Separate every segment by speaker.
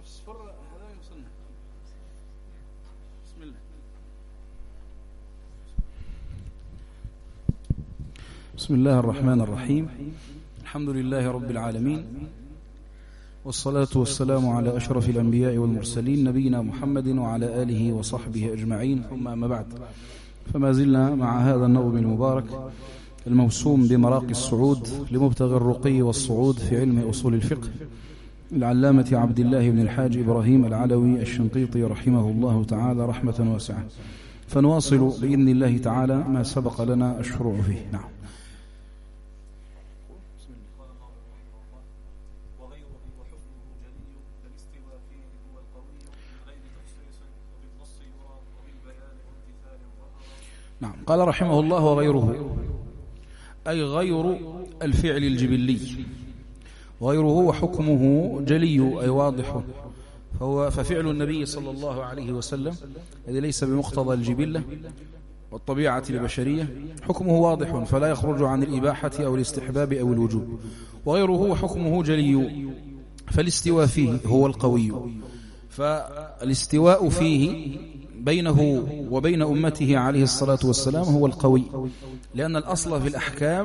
Speaker 1: بسم الله الرحمن الرحيم. الحمد لله رب العالمين، والصلاة والسلام على أشرف الأنبياء والمرسلين نبينا محمد وعلى آله وصحبه أجمعين، ثم أما بعد، فما زلنا مع هذا النظم المبارك الموسوم بمراقي الصعود لمبتغي الرقي والصعود في علم أصول الفقه العلامة عبد الله بن الحاج إبراهيم العلوي الشنقيطي رحمه الله تعالى رحمة واسعة. فنواصل بإذن الله تعالى ما سبق لنا الشروع فيه. نعم. نعم. قال رحمه الله: وغيره، أي غير الفعل الجبلي، غيره وحكمه جلي أي واضح، ففعل النبي صلى الله عليه وسلم الذي ليس بمقتضى الجبلة والطبيعة البشرية حكمه واضح، فلا يخرج عن الإباحة أو الاستحباب أو الوجوب. وغيره وحكمه جلي، فالاستواء فيه هو القوي، فالاستواء فيه بينه وبين أمته عليه الصلاة والسلام هو القوي، لأن الأصل في الأحكام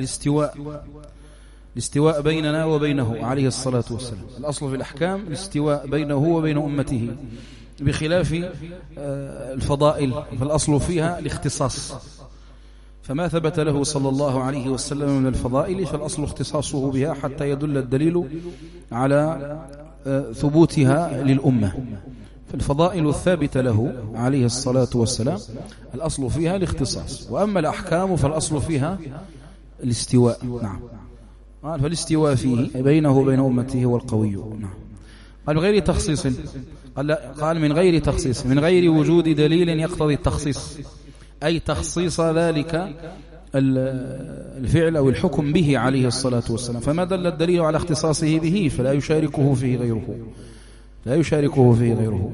Speaker 1: الاستواء بيننا وبينه عليه الصلاة والسلام. الأصل في الأحكام الاستواء بينه وبين أمته، بخلاف الفضائل فالأصل فيها الاختصاص، فما ثبت له صلى الله عليه وسلم من الفضائل فالأصل اختصاصه بها حتى يدل الدليل على ثبوتها للأمة. فالفضائل الثابتة له عليه الصلاة والسلام الأصل فيها الاختصاص، وأما الأحكام فالأصل فيها الاستواء. نعم. فالاستواء فيه بينه وبين أمته هو القوي. نعم. قال من غير تخصيص، قال من غير تخصيص، من غير وجود دليل يقتضي التخصيص، أي تخصيص ذلك الفعل أو الحكم به عليه الصلاة والسلام، فما دل الدليل على اختصاصه به فلا يشاركه فيه غيره، لا يشاركه فيه غيره،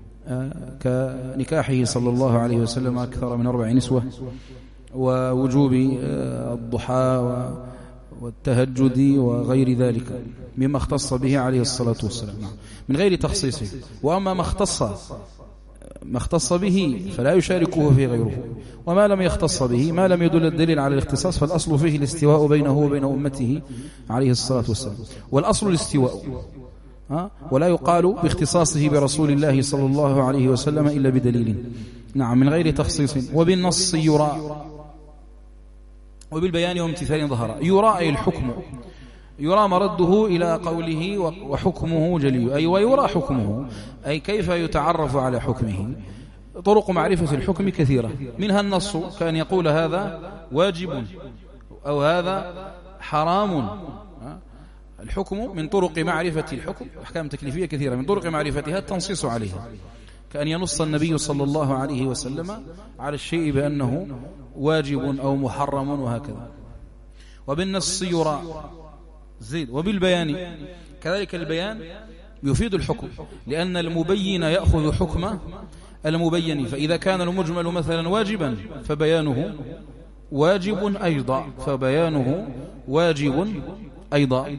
Speaker 1: كنكاحه صلى الله عليه وسلم أكثر من 4 نسوة، ووجوب الضحى والتهجد وغير ذلك مما اختص به عليه الصلاة والسلام من غير تخصيصه. وأما ما اختص به فلا يشاركه فيه غيره، وما لم يختص به ما لم يدل الدليل على الاختصاص فالأصل فيه الاستواء بينه وبين أمته عليه الصلاة والسلام، والأصل الاستواء، ولا يقال باختصاصه برسول الله صلى الله عليه وسلم إلا بدليل. نعم. من غير تخصيص. وبالنص يرى، وبالبيان وامتثال ظهر. يرى أي الحكم، يرى مرده إلى قوله وحكمه جلي، أي ويرى حكمه، أي كيف يتعرف على حكمه. طرق معرفة الحكم كثيرة، منها النص كان يقول هذا واجب أو هذا حرام. الحكم من طرق معرفة الحكم، أحكام تكليفية كثيرة، من طرق معرفتها التنصيص عليها، كأن ينص النبي صلى الله عليه وسلم على الشيء بأنه واجب أو محرم وهكذا. وبالنص يرى زيد. وبالبيان كذلك، البيان يفيد الحكم، لأن المبين يأخذ حكم المبين، فإذا كان المجمل مثلا واجبا فبيانه واجب أيضا، فبيانه واجب أيضا.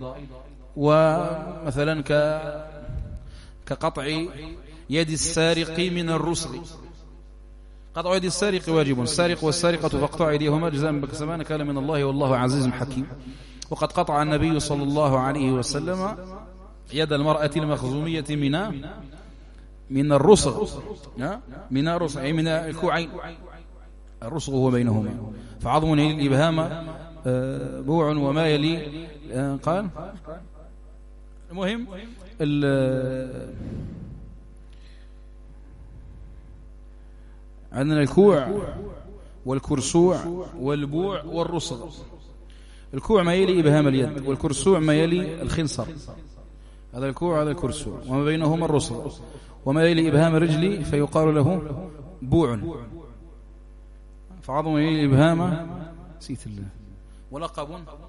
Speaker 1: ومثلا كقطع يد السارق من الرسغ، قطع يد السارق واجب، السارق والسارقة فاقطعوا أيديهما جزاء بما كان من الله والله عزيز حكيم. وقد قطع النبي صلى الله عليه وسلم يد المرأة المخزومية من الرسغ، من الرسغ أي من الكوعين، الرسغ هو بينهما، فعظم يلي الإبهام بوع وما يلي. قال المهم عندنا الكوع والكرسوع والبوع والرسغ. الكوع ما يلي إبهام اليد، والكرسوع ما يلي الخنصر، هذا الكوع هذا الكرسوع، وما بينهما الرسغ، وما يلي إبهام الرجل فيقال له بوع، فعظم يلي إبهام نسيت الله ولقب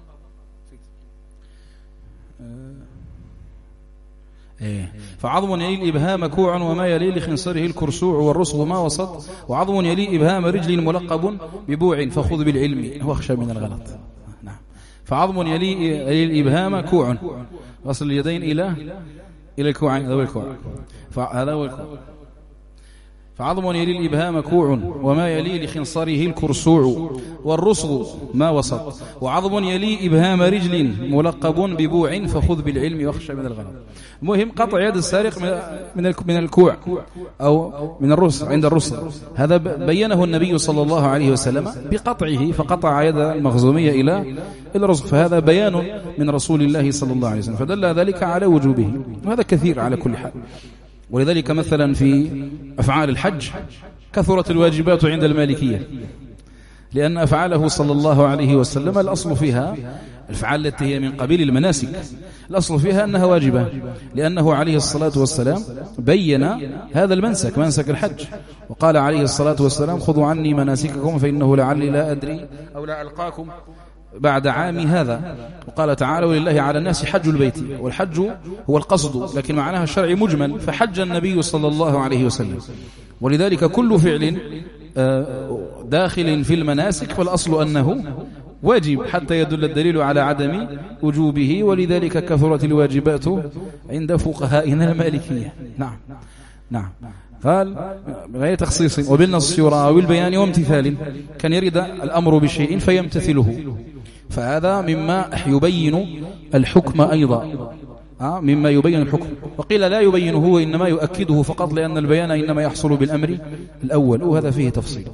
Speaker 1: فعظم يلي الإبهام كوع، وما يلي لخنصره الكرسوع والرسغ ما وسط، وعظم يلي إبهام رجل ملقب ببوع فخذ بالعلم واخشى من الغلط. نعم. فعظم يلي الإبهام كوع، غسل اليدين إلى الكوعين، هذا هو الكوع، هذا هو الكوع. فعظم يلي الإبهام كوع، وما يلي لخنصره الكرسوع، والرسغ ما وسط. وعظم يلي إبهام رجل ملقب ببوع، فخذ بالعلم واخشى من الغنم. المهم قطع يد السارق من الكوع أو من الرسغ عند الرسغ، هذا بينه النبي صلى الله عليه وسلم بقطعه، فقطع يد المخزومية إلى الرسغ، فهذا بيان من رسول الله صلى الله عليه وسلم، فدل ذلك على وجوبه، وهذا كثير على كل حال. ولذلك مثلا في أفعال الحج كثرت الواجبات عند المالكية، لأن أفعاله صلى الله عليه وسلم الأصل فيها الأفعال التي هي من قبيل المناسك، الأصل فيها أنها واجبة، لأنه عليه الصلاة والسلام بين هذا المنسك، منسك الحج، وقال عليه الصلاة والسلام خذوا عني مناسككم فإنه لعلي لا أدري أو لا ألقاكم بعد عامي هذا. وقال تعالى ولله على الناس حج البيت، والحج هو القصد، لكن معناها الشرعي مجمل، فحج النبي صلى الله عليه وسلم. ولذلك كل فعل داخل في المناسك فالأصل أنه واجب حتى يدل الدليل على عدم وجوبه، ولذلك كثرت الواجبات عند فقهائنا المالكية. نعم قال غير تخصيص وبالنص يراوي البيان وامتثال، كان يرد الأمر بشيء فيمتثله، فهذا مما يبين الحكم أيضا، مما يبين الحكم. وقيل لا يبينه وإنما يؤكده فقط، لأن البيان إنما يحصل بالأمر الأول، وهذا فيه تفصيل.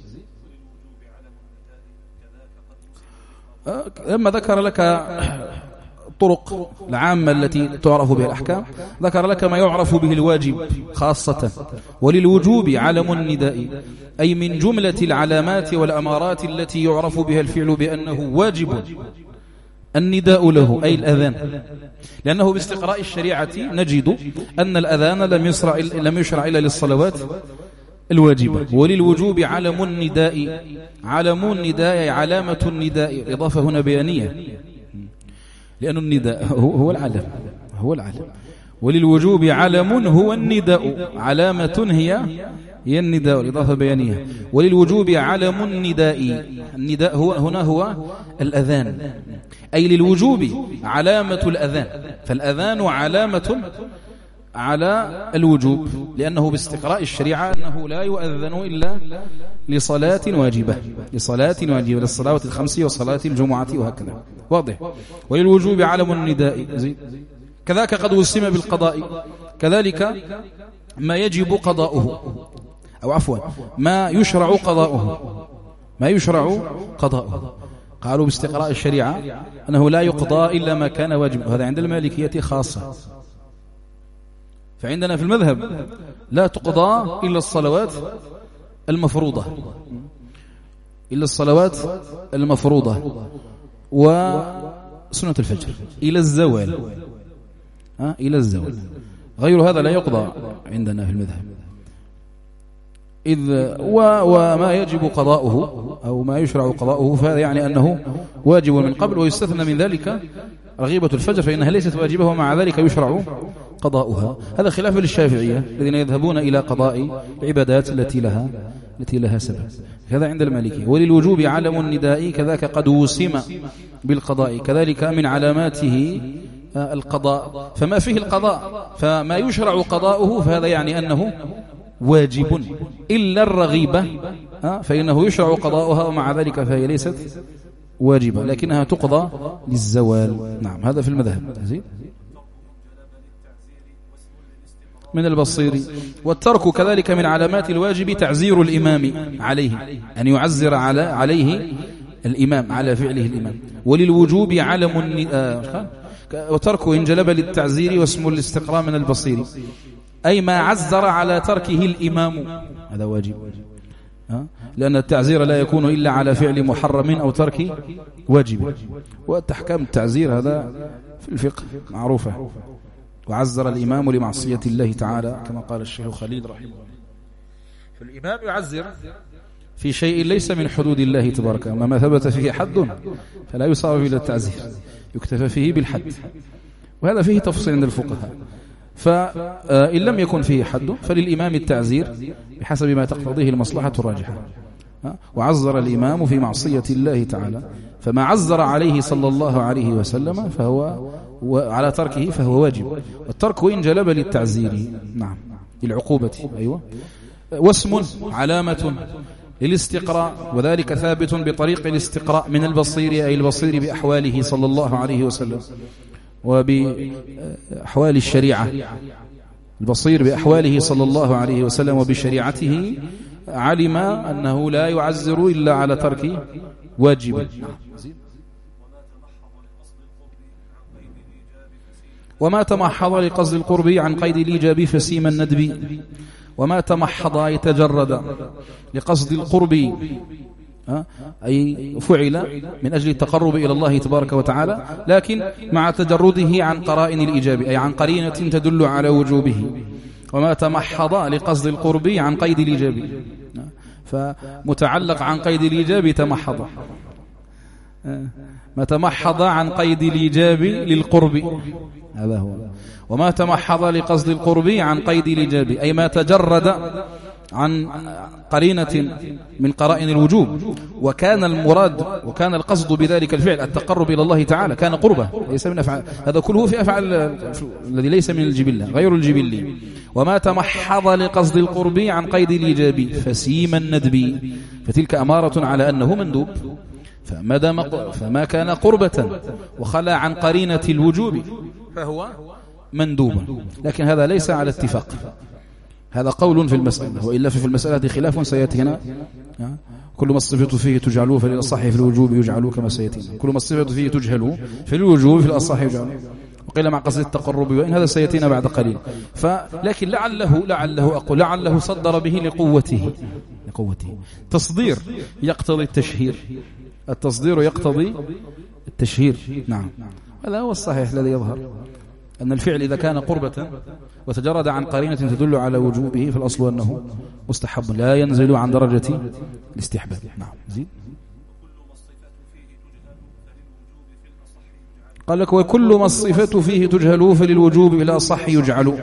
Speaker 1: لما ذكر لك الطرق العامة التي تعرف بها الأحكام، ذكر لك ما يعرف به الواجب خاصة. وللوجوب علم النداء، أي من جملة العلامات والأمارات التي يعرف بها الفعل بأنه واجب النداء له، أي الأذان، لأنه باستقراء الشريعة نجد أن الأذان لم يشرع إلا للصلوات الواجبة. وللوجوب علم النداء، علم النداء علامة النداء، إضافة هنا بيانية، لأن النداء هو العلم، هو العلم. وللوجوب علم هو النداء، علامة هي النداء، الإضافة بيانية. وللوجوب علم النداء، النداء هنا هو الأذان، أي للوجوب علامة الأذان، فالأذان علامة على الوجوب، لأنه باستقراء الشريعة أنه لا يؤذن إلا لصلاة واجبة، للصلاة الخمس وصلاة الجمعة وهكذا، واضح. وللوجوب علم النداء، كذاك قد وسم بالقضاء، كذلك ما يجب قضاؤه، أو عفوا ما يشرع قضاؤه، قالوا باستقراء الشريعة أنه لا يقضى إلا ما كان واجب، وهذا عند المالكية خاصة. فعندنا في المذهب لا تقضى إلا الصلوات المفروضة، وسنة الفجر إلى الزوال، غير هذا لا يقضى عندنا في المذهب. وما يجب قضاؤه أو ما يشرع قضاؤه فهذا يعني أنه واجب من قبل، ويستثنى من ذلك رغيبة الفجر فإنها ليست واجبة، ومع ذلك يشرع قضاؤها. هذا خلاف للشافعية الذين يذهبون إلى قضاء العبادات التي لها سبب، هذا عند المالكية. وللوجوب علم النداء، كذاك قد وسم بالقضاء، كذلك من علاماته القضاء، فما فيه القضاء فما يشرع قضاؤه فهذا يعني أنه واجب، إلا الرغيبة فإنه يشرع قضاؤها، ومع ذلك فهي ليست واجبة لكنها تقضى للزوال. نعم هذا في المذهب. من البصير. والترك كذلك من علامات الواجب تعزير الإمام عليه، أن يعزر عليه الإمام على فعله الإمام. وللوجوب علم وتركه إن جلب للتعزير، واسم الاستقراء من البصير، أي ما عزر على تركه الإمام، هذا واجب، لأن التعزير لا يكون إلا على فعل محرم أو ترك واجب، والتحكام التعزير هذا في الفقه معروفة. وعزر الإمام لمعصية الله تعالى كما قال الشيخ خليل رحمه الله، فالإمام يعزر في شيء ليس من حدود الله تبارك، ما ثبت فيه حد فلا يصاب إلى التعزير، يكتفى فيه بالحد، وهذا فيه تفصيل عند الفقهاء. فإن لم يكن فيه حد فللإمام التعزير بحسب ما تقتضيه المصلحة الراجحة. وعزر الإمام في معصية الله تعالى، فما عزر عليه صلى الله عليه وسلم فهو وعلى تركه فهو واجب. الترك وإن جلب للتعزير، نعم، للعقوبة. أيوة. واسم علامة للاستقراء، وذلك ثابت بطريق الاستقراء من البصير، أي البصير بأحواله صلى الله عليه وسلم وبأحوال الشريعة. البصير بأحواله صلى الله عليه وسلم وبشريعته علم أنه لا يعزر إلا على ترك واجب. وما تمحض لقصد القرب عن قيد الإيجاب فسيم الندب. وما تمحض يتجرد لقصد القرب، أي فعل من أجل التقرب إلى الله تبارك وتعالى، لكن مع تجرده عن قرائن الإيجاب، أي عن قرينة تدل على وجوبه. وما تمحض لقصد القرب عن قيد الإيجاب، فمتعلق عن قيد الإيجاب تمحض. ما تمحض عن قيد الإيجاب للقرب، هذا هو. وما تمحض لقصد القرب عن قيد الإيجاب، أي ما تجرد عن قرينة من قرائن الوجوب، وكان المراد وكان القصد بذلك الفعل التقرب إلى الله تعالى، كان قربة ليس من أفعال، هذا كله في أفعال الذي ليس من الجبلة غير الجبلي. وما تمحض لقصد القرب عن قيد الإيجاب فسيم الندب، فتلك أمارة على أنه مندوب، فما كان قربة وخلى عن قرينة الوجوب فهو مندوبا، لكن هذا ليس على اتفاق، هذا قول في المسألة، وإلا في المسألة خلاف سيأتي هنا. كل ما الصفة فيه تجعلوه فللأصح في الوجوب يجعلوه كما سيأتي، كل ما الصفة فيه تجهلوه في الوجوب في الأصح يجعلوه، وقيل مع قصد التقرب، وإن هذا سيأتينا بعد قليل. لكن لعله صدر به لقوته. تصدير يقتضي التشهير، التصدير يقتضي التشهير، نعم. هذا هو الصحيح الذي يظهر، أن الفعل إذا كان قربة وتجرد عن قرينة تدل على وجوبه فالأصل أنه مستحب، لا ينزل عن درجة الاستحباب. نعم، زيد. قال لك وكل ما الصفة فيه تجهل فللوجوب إلى الصح يجعل.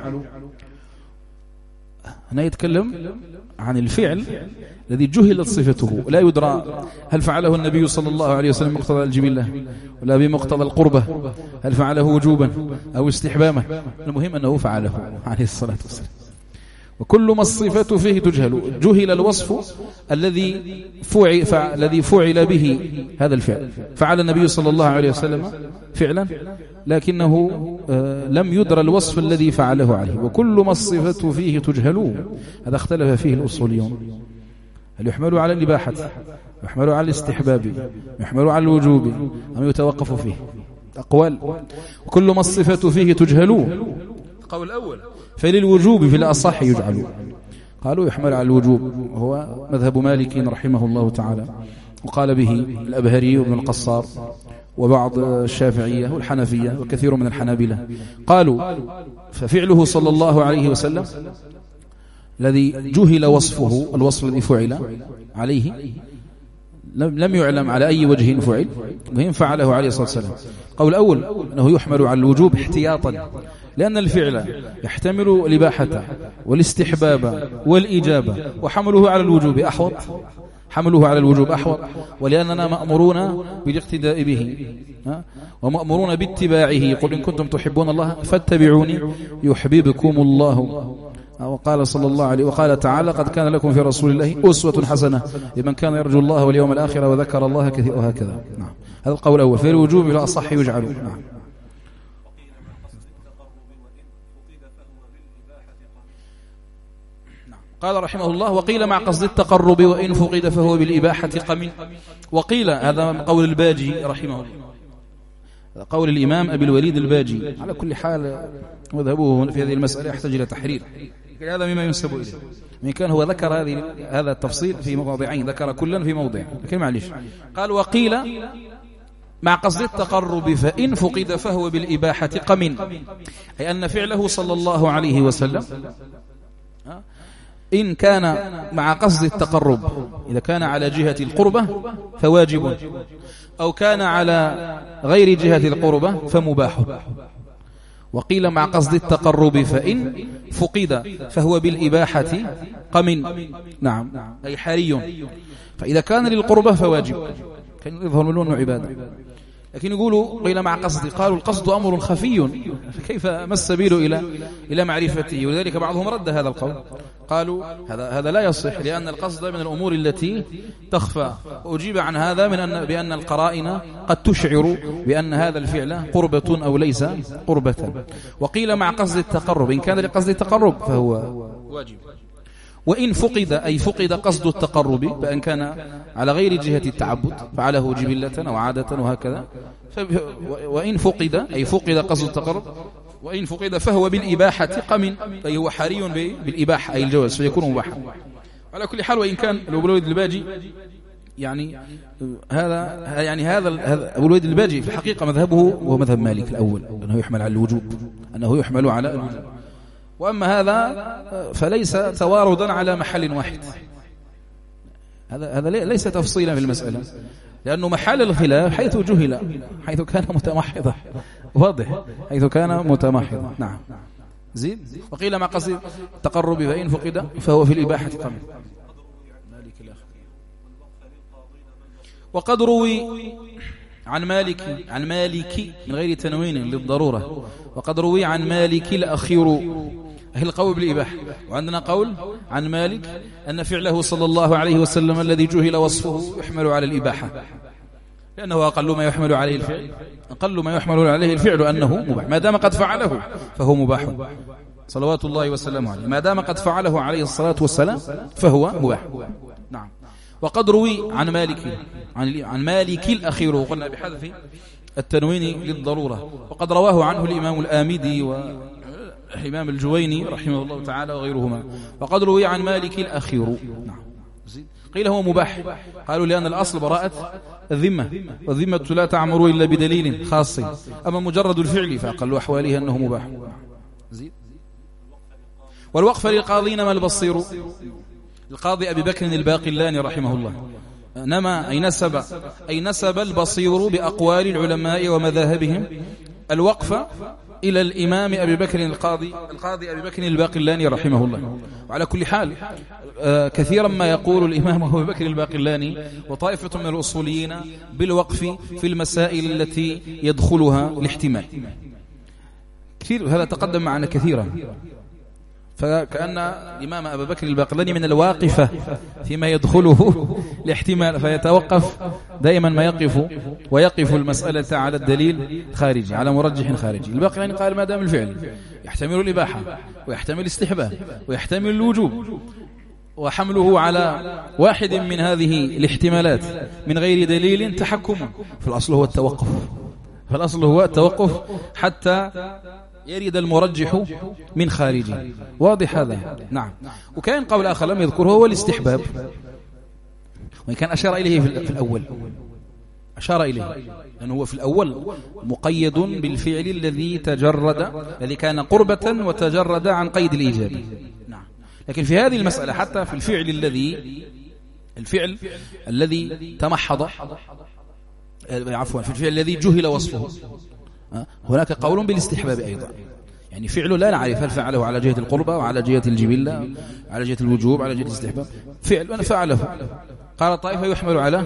Speaker 1: هنا يتكلم عن الفعل الذي جهلت صفته، لا يدرى هل فعله النبي صلى الله عليه وسلم مقتضى الجبلة ولا بمقتضى القربة، هل فعله وجوبا أو استحباما، المهم أنه فعله عليه الصلاة والسلام. وكل ما الصفة فيه تجهل، جهل الوصف الذي فعل به هذا الفعل، فعل النبي صلى الله عليه وسلم فعلا لكنه لم يدر الوصف الذي فعله عليه. وكل ما الصفة فيه تجهل، هذا اختلف فيه الأصوليون، هل يحمل على الإباحة، يحمل على الاستحباب، يحمل على الوجوب، أم يتوقف فيه؟ أقوال. وكل ما الصفة فيه تجهل، القول الأول فللوجوب في الأصح يجعل، قالوا يحمل على الوجوب، هو مذهب مالك رحمه الله تعالى، وقال به الأبهري وابن القصار وبعض الشافعية والحنفية وكثير من الحنابلة. قالوا ففعله صلى الله عليه وسلم الذي جهل وصفه، الوصف الذي فعل عليه لم يعلم على أي وجه فعل، وهم فعله عليه الصلاة والسلام. القول الأول أنه يحمل على الوجوب احتياطا، لأن الفعل يحتمل الإباحة والاستحباب والإجابة، وحمله على الوجوب أحوط، حمله على الوجوب أحوط، ولأننا مأمورون بالاقتداء به ومأمورون باتباعه. قل إن كنتم تحبون الله فاتبعوني يحببكم الله. وقال صلى الله عليه وقال تعالى قد كان لكم في رسول الله أسوة حسنة لمن كان يرجو الله واليوم الآخر وذكر الله كثيرا، وهكذا. نعم، هذا القول الأول، في الوجوب لا أصح يجعل. نعم. قال رحمه الله وقيل مع قصد التقرب وإن فقد فهو بالإباحة قمن. وقيل، هذا قول الباجي رحمه الله، قول الإمام أبي الوليد الباجي. على كل حال مذهبه في هذه المسألة يحتاج إلى تحرير، هذا مما ينسب إليه، من كان هو ذكر هذا التفصيل في موضعين، ذكر كلا في موضع، لكن معليش. قال وقيل مع قصد التقرب فإن فقد فهو بالإباحة قمن، أي أن فعله صلى الله عليه وسلم إن كان مع قصد التقرب، إذا كان على جهة القربة فواجب، أو كان على غير جهة القربة فمباح. وقيل مع قصد التقرب فإن فقد فهو بالإباحة قمن، نعم، أي حري. فإذا كان للقربة فواجب، كان يظهر من لونه عبادة، لكن يقولوا قيل مع قصد، قالوا القصد أمر خفي، كيف ما السبيل إلى معرفته؟ ولذلك بعضهم رد هذا القول، قالوا هذا لا يصح، لأن القصد من الأمور التي تخفى. وأجيب عن هذا بأن القرائن قد تشعر بأن هذا الفعل قربة أو ليس قربة. وقيل مع قصد التقرب، إن كان لقصد التقرب فهو واجب. وإن فقد، أي فقد قصد التقرب، فإن كان على غير جهة التعبد فعله جبلة أو عادة وهكذا، وإن فقد، أي فقد قصد التقرب، وإن فقد فهو بالإباحة قم، أي هو حري بالإباحة أي الجواز، فيكون مباحا على كل حال. وإن كان أبو الوليد الباجي يعني هذا أبو الوليد الباجي في الحقيقة مذهبه وهو مذهب مالك الأول، أنه يحمل على الوجوب، أنه يحمل على الوجوب. وأما هذا فليس تواردا على محل واحد، هذا ليس تفصيلا في المسألة، لأنه محل الخلاف حيث جهل، حيث كان متمحضا، واضح، حيث كان متمحضا. نعم زيد. وقيل مع قصد التقرب فإن فقد فهو في الإباحة قبل. وقد روي عن مالك من غير تنوين للضرورة، وقد روي عن مالك الأخير، أهل القول بالإباحة. وعندنا قول عن مالك أن فعله صلى الله عليه وسلم الذي جهل وصفه يحمل على الإباحة، لأنه أقل ما يحمل عليه الفعل، أقل ما يحمل عليه الفعل أنه مباح، ما دام قد فعله فهو مباح صلوات الله وسلامه عليه، ما دام قد فعله عليه الصلاة والسلام فهو مباح. نعم. وقد روي عن مالك الأخير، وقلنا بحذف التنوين للضرورة. وقد رواه عنه الإمام الآمدي والإمام الجويني رحمه الله تعالى وغيرهما. وقد روي عن مالك الأخير. نعم. قيل هو مباح، قالوا لأن الأصل براءة الذمة، والذمة لا تعمر إلا بدليل خاص، أما مجرد الفعل فأقل أحوالها أنه مباح. والوقف للقاضين ما البصير، القاضي أبي بكر الباقلاني رحمه الله نما أي نسب البصير بأقوال العلماء ومذاهبهم الوقف إلى الإمام أبي بكر القاضي أبي بكر الباقلاني رحمه الله. وعلى كل حال كثيرا ما يقول الإمام أبي بكر الباقلاني وطائفة من الأصوليين بالوقف في المسائل التي يدخلها الاحتمال، كثير هذا تقدم معنا كثيرا. فكأن الإمام أبا بكر الباقلاني من الواقفة فيما يدخله الاحتمال، فيتوقف دائما ما ويقف المسألة على الدليل خارجي، على مرجح خارجي. الباقلاني قال ما دام الفعل يحتمل الإباحة ويحتمل الاستحباب ويحتمل الوجوب، وحمله على واحد من هذه الاحتمالات من غير دليل تحكم، فالأصل هو التوقف حتى يريد المرجح من خارجه. واضح هذا؟ نعم. وكان قول آخر لم يذكره هو الاستحباب، وإن كان أشار إليه في الأول، أشار إليه لأنه هو في الأول مقيد بالفعل الذي كان قربة وتجرد عن قيد الإيجاب. نعم. لكن في هذه المسألة حتى في الفعل الذي تمحض، عفوا في الفعل الذي جهل وصفه، هناك قول بالاستحباب أيضا، يعني فعله لا نعرف هل فعله على جهة القربة وعلى جهة الجبلة، على جهة الوجوب، على جهة الاستحباب. فعل أنا فعله، قال طائفة يحمل على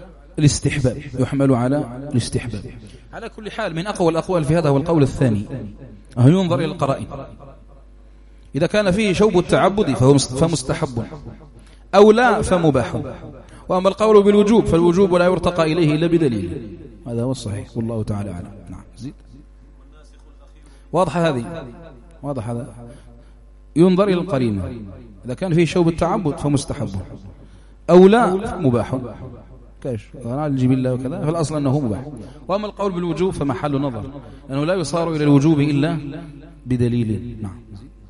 Speaker 1: الاستحباب. على كل حال من أقوى الأقوال في هذا هو القول الثاني، ينظر إلى القرائن، إذا كان فيه شوب التعبد فمستحب، أو لا فمباح. وأما القول بالوجوب فالوجوب لا يرتقى إليه إلا بدليل، هذا هو الصحيح والله تعالى أعلم. نعم. زيد. واضح هذا. ينظر إلى القرينة، إذا كان فيه شوب التعبد فمستحب، أو لا مباح، كاش الجبل الله وكذا، فالأصل أنه مباح. وأما القول بالوجوب فمحل نظر، لأنه لا يصار إلى الوجوب إلا بدليل. نعم.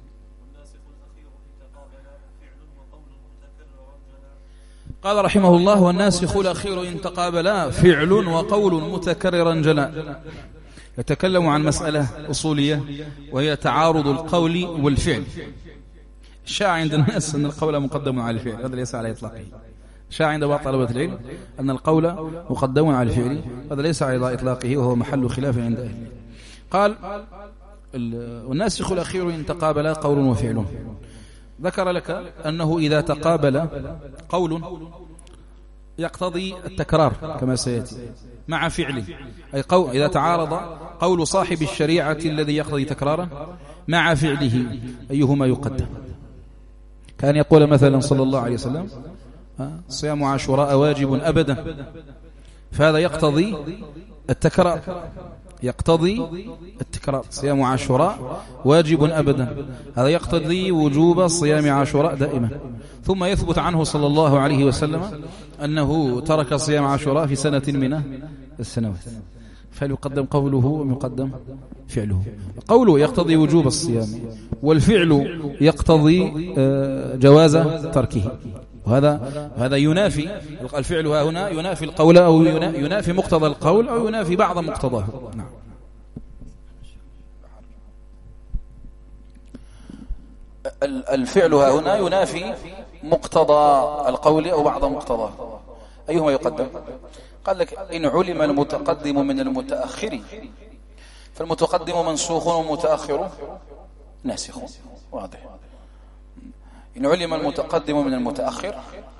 Speaker 1: قال رحمه الله: والناسخ الأخير إن تقابلا فعل وقول متكررا جلا. يتكلم عن مسألة أصولية وهي تعارض القول والفعل. شاع عند الناس أن القول مقدم على الفعل، هذا ليس على إطلاقه. شاع عند بعض طلبة العلم أن القول مقدم على الفعل، هذا ليس على إطلاقه، وهو محل خلاف عند أهله. قال: والناسخ الأخير إن تقابلا قول وفعل. ذكر لك أنه إذا تقابل قول يقتضي التكرار كما سيأتي مع فعله، أي إذا تعارض قول صاحب الشريعة الذي يقتضي تكرارا مع فعله أيهما يقدم. كان يقول مثلا صلى الله عليه وسلم صيام عاشوراء واجب أبدا، فهذا يقتضي التكرار، صيام عاشوراء واجب أبدا، هذا يقتضي وجوب صيام عاشوراء دائما. ثم يثبت عنه صلى الله عليه وسلم أنه ترك صيام عاشوراء في سنة من السنوات، فهل يقدم قوله أم يقدم فعله؟ قوله يقتضي وجوب الصيام، والفعل يقتضي جواز تركه، وهذا ينافي الفعل هنا ينافي القول أو ينافي مقتضى القول أو ينافي بعض مقتضاه. نعم. الفعل هنا ينافي مقتضى القول أو بعض مقتضاه، أيهما يقدم؟ قال لك إن علم المتقدم من المتأخر فالمتقدم منسوخ والمتأخر ناسخ. واضح. إن علم المتقدم من المتأخر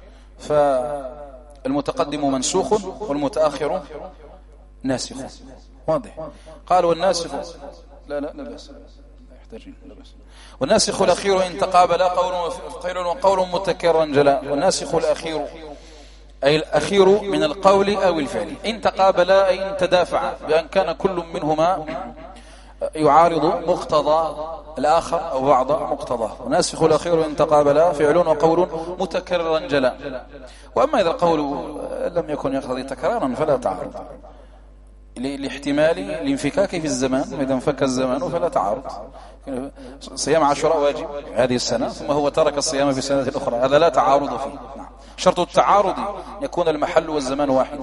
Speaker 1: فالمتقدم منسوخ والمتأخر ناسخ. واضح. قال والناسخ لا بأس، والناسخ الأخير إن تقابل قول متكررا جلاء. والناسخ الأخير أي الأخير من القول أو الفعل، إن تقابلا أي إن تدافع، بأن كان كل منهما يعارض مقتضى الآخر أو بعض مقتضاه. والناسخ الأخير إن تقابلا فعل وقول متكررا جلاء. وأما إذا القول لم يكن يقتضي تكرارا فلا تعارض، لاحتمال الانفكاك في الزمان، وإذا انفك الزمان فلا تعارض. صيام عاشوراء واجب هذه السنة ثم هو ترك الصيام في السنة الأخرى، هذا لا تعارض فيه. شرط التعارض يكون المحل والزمان واحد.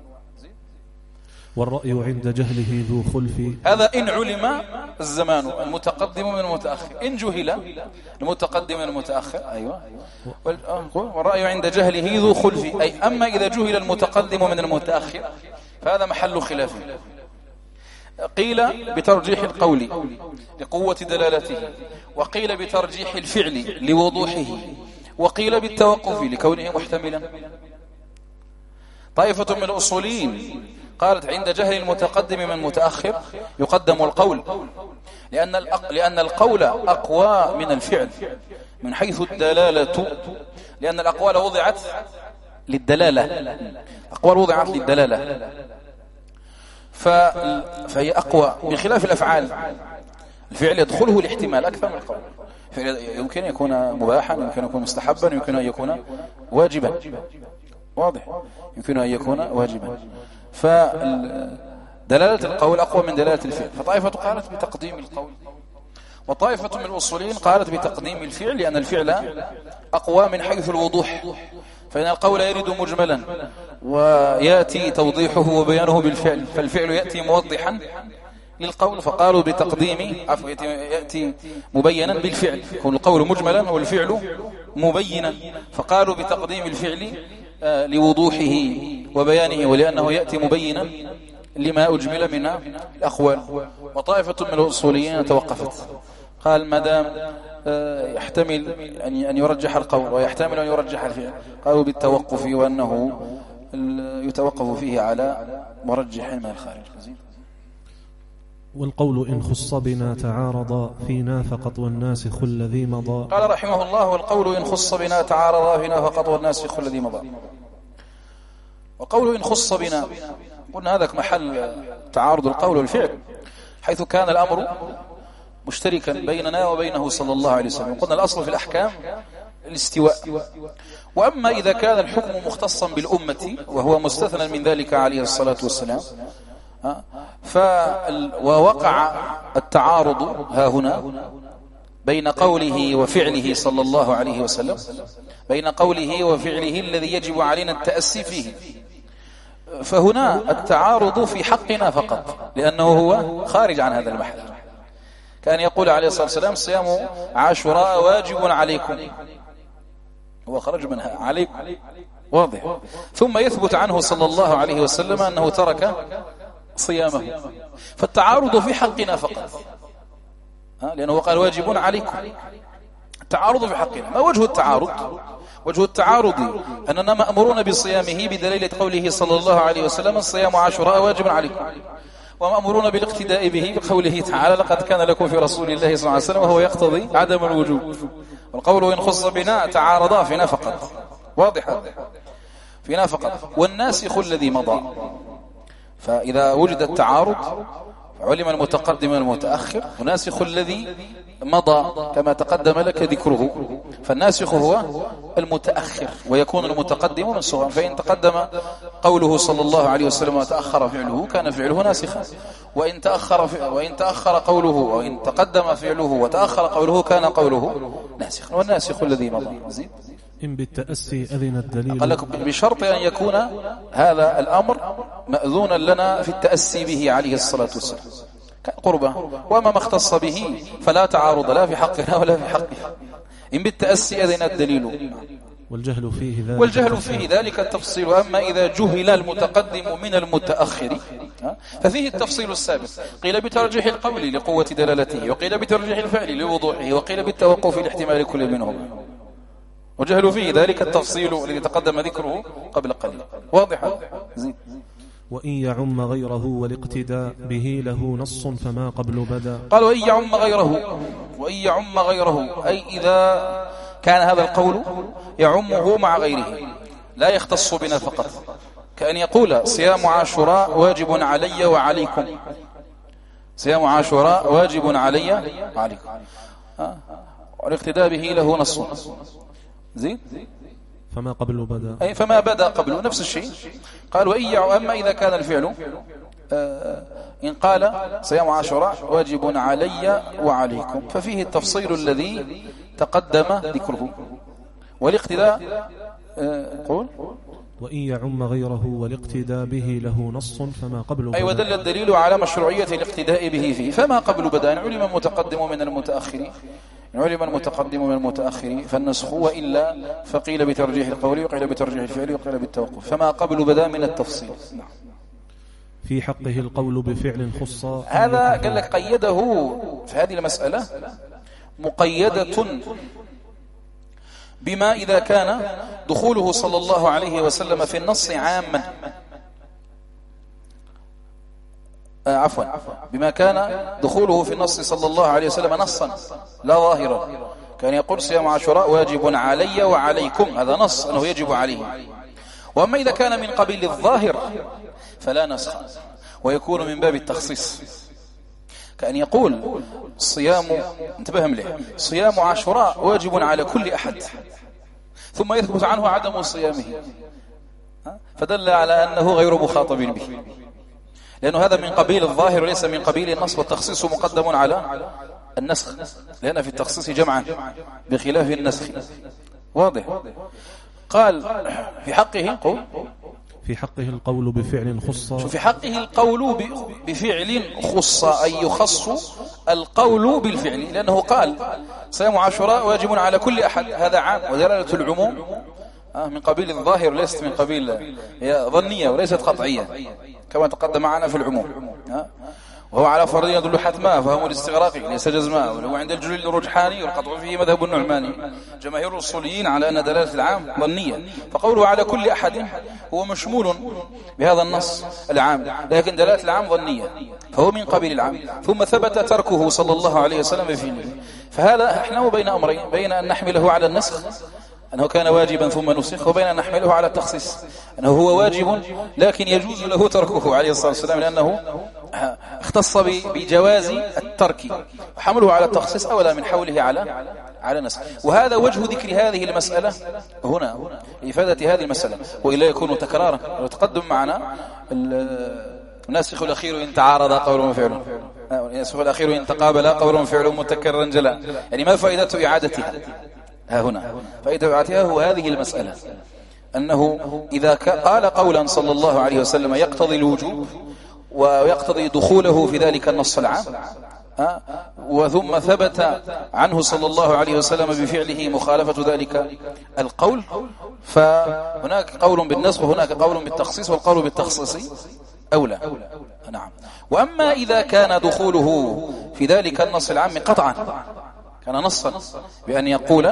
Speaker 2: والرأي عند جهله ذو خلف،
Speaker 1: هذا إن علم الزمان المتقدم من المتأخر، إن جهل المتقدم من المتأخر. أيوة. والرأي عند جهله ذو خلف، أي أما إذا جهل المتقدم من المتأخر فهذا محل خلاف. قيل بترجيح القول لقوة دلالته، وقيل بترجيح الفعل لوضوحه، وقيل بالتوقف لكونه محتملا. طائفة من الأصوليين قالت عند جهل المتقدم من المتأخر يقدم القول، لأن القول أقوى من الفعل من حيث الدلالة، لأن الأقوال وضعت للدلالة، أقوال وضعت للدلالة فهي أقوى بخلاف الأفعال. الفعل يدخله الاحتمال أكثر من القول، يمكن أن يكون مباحا، يمكن أن يكون مستحبا، يمكن أن يكون واجبا. واضح. يمكن أن يكون واجبا. فدلالة القول أقوى من دلالة الفعل. فطائفة قالت بتقديم القول، وطائفة من الأصوليين قالت بتقديم الفعل، لأن الفعل أقوى من حيث الوضوح، فإن القول يرد مجملا ويأتي توضيحه وبيانه بالفعل، فالفعل يأتي موضحا للقول، فقالوا بتقديم يأتي مبينا بالفعل، يكون القول مجملا والفعل مبينا، فقالوا بتقديم الفعل لوضوحه وبيانه، ولأنه يأتي مبينا لما أجمل من الأقوال. وطائفة من الأصوليين توقفت، قال ما دام يحتمل أن يرجح القول ويحتمل أن يرجح الفعل، قالوا بالتوقف، وأنه يتوقف فيه على مرجح من الخارج.
Speaker 2: والقول إن خص بنا تعارض فينا فقط والناسخ الذي مضى.
Speaker 1: قال رحمه الله والقول إن خص بنا تعارض فينا فقط والناسخ الذي مضى. وقول إن خص بنا قلنا هذا محل تعارض القول والفعل، حيث كان الأمر مشتركا بيننا وبينه صلى الله عليه وسلم. قلنا الأصل في الأحكام الاستواء، وأما إذا كان الحكم مختصا بالأمة وهو مستثنى من ذلك عليه الصلاة والسلام، ووقع التعارض ها هنا بين قوله وفعله صلى الله عليه وسلم، بين قوله وفعله الذي يجب علينا التأسي فيه، فهنا التعارض في حقنا فقط، لأنه هو خارج عن هذا المحل. كان يقول عليه الصلاة والسلام صيام عاشوراء واجب عليكم، هو خرج منها عليكم. واضح. ثم يثبت عنه صلى الله عليه وسلم أنه ترك صيامه، فالتعارض في حقنا فقط، لأنه قال واجب عليكم. التعارض في حقنا. ما وجه التعارض؟ وجه التعارض أننا مأمورون بصيامه بدليل قوله صلى الله عليه وسلم الصيام عاشوراء واجب عليكم، ومأمورون بالاقتداء به بقوله تعالى لقد كان لكم في رسول الله صلى الله عليه وسلم، وهو يقتضي عدم الوجوب. والقول إن خص بنا تعارضا فينا فقط، واضح فينا فقط. والناسخ الذي مضى، فإذا وجد التعارض علم المتقدم والمتأخر، وناسخ الذي مضى كما تقدم لك ذكره. فالناسخ هو المتأخر، ويكون المتقدم منسوخا. فإن تقدم قوله صلى الله عليه وسلم وتأخر فعله كان فعله ناسخا، وإن تأخر قوله، وإن تقدم فعله وتأخر قوله كان قوله ناسخا. والناسخ الذي مضى. زين.
Speaker 2: إن بالتأسي أذن الدليل،
Speaker 1: قال لكم بشرط أن يكون هذا الأمر مأذونا لنا في التأسي به عليه الصلاة والسلام قربة. وما اختص به فلا تعارض لا في حقنا ولا في حقه. إن بالتأسي أذن الدليل.
Speaker 2: والجهل
Speaker 1: فيه ذلك التفصيل. أما إذا جهل المتقدم من المتأخر ففيه التفصيل السابق. قيل بترجيح القول لقوة دلالته، وقيل بترجيح الفعل لوضوحه، وقيل بالتوقف لاحتمال كل منهما. وجهل فيه ذلك التفصيل الذي تقدم ذكره قبل قليل. واضح؟ زين.
Speaker 2: وإن يعم غيره والاقتداء به له نص فما قبل بدا.
Speaker 1: قال وإن يعم غيره أي إذا كان هذا القول يعمه مع غيره لا يختص بنا فقط، كأن يقول صيام عاشوراء واجب علي وعليكم، صيام عاشوراء واجب علي وعليكم، والاقتداء به له نص. زين.
Speaker 2: فما قبل بدا،
Speaker 1: أي فما بدا قبله نفس الشيء. قال أما إذا كان الفعل إن قال صيام عاشوراء واجب علي وعليكم ففيه التفصيل الذي تقدم ذكره. والاقتداء قول
Speaker 2: وإن يعم غيره والاقتداء به له نص فما قبل بدا.
Speaker 1: أي ودل الدليل على مشروعية الاقتداء به فيه. فما قبل بدا إن علم المتقدم من المتأخرين فالنسخ، وإلا فقيل بترجيح القول وقيل بترجيح الفعل وقيل بالتوقف. فما قبل بدا من التفصيل.
Speaker 2: في حقه القول بفعل خص،
Speaker 1: هذا قال لك قيده في هذه المسألة مقيدة بما إذا كان دخوله صلى الله عليه وسلم في النص عاما، بما كان دخوله في النص صلى الله عليه وسلم نصا لا ظاهرا. كان يقول صيام عاشوراء واجب علي وعليكم، هذا نص أنه يجب عليه. وأما إذا كان من قبيل الظاهر فلا نسخ، ويكون من باب التخصيص. كأن يقول انتبه مليح، صيام عاشوراء واجب على كل أحد، ثم يثبت عنه عدم صيامه، فدل على أنه غير مخاطب به، لأنه هذا من قبيل الظاهر وليس من قبيل النص. والتخصيص مقدم على النسخ، لأن في التخصيص جمعا بخلاف النسخ. واضح؟ قال في حقه
Speaker 2: القول بفعل خص.
Speaker 1: في حقه القول بفعل خص، أي يخص القول بالفعل، لأنه قال صيام عاشوراء واجب على كل أحد، هذا عام، ودلالة العموم من قبيل الظاهر ليست من قبيل ظنية وليست قطعية كما تقدم معنا في العموم. وهو على فرضية يدل حتما، فهم الاستغراقي ليس جزما، وهو عند الجليل الرجحاني والقطع فيه مذهب النعماني. جماهير الأصوليين على أن دلالة العام ظنية، فقوله على كل أحد هو مشمول بهذا النص العام، لكن دلالة العام ظنية، فهو من قبيل العام. ثم ثبت تركه صلى الله عليه وسلم بفعله. فهذا احنا بين أمرين، بين أن نحمله على النسخ أنه كان واجبا ثم نسخ، وبين أن نحمله على التخصيص أنه هو واجب لكن يجوز له تركه عليه الصلاة والسلام، لأنه اختص بجواز الترك، وحمله على التخصيص أولى من حوله على نسخ. وهذا وجه ذكر هذه المسألة هنا لإفادة هذه المسألة، وإلا يكون تكرارا. وتقدم معنا الناسخ الأخير إن تعارض قول وفعل، الناسخ الأخير إن تقابل قول وفعل متكررا جلا، يعني ما فائدة إعادتها؟ هنا فإذا بعتها هو هذه المسألة، أنه إذا قال قولا صلى الله عليه وسلم يقتضي الوجوب ويقتضي دخوله في ذلك النص العام، وثم ثبت عنه صلى الله عليه وسلم بفعله مخالفة ذلك القول، فهناك قول بالنسخ وهناك قول بالتخصيص، والقول بالتخصيص أولى. نعم. وأما إذا كان دخوله في ذلك النص العام قطعا، كان نصا بأن يقول